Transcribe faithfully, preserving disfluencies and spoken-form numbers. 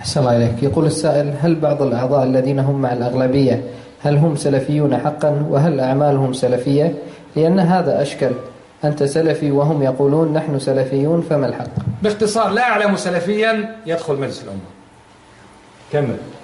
أحسن الله إليك. يقول السائل: هل بعض الأعضاء الذين هم مع الأغلبية هل هم سلفيون حقا، وهل أعمالهم سلفية؟ لأن هذا أشكل، أنت سلفي وهم يقولون نحن سلفيون، فما الحق؟ باختصار، لا أعلم سلفيا يدخل مجلس الأمة. كمل.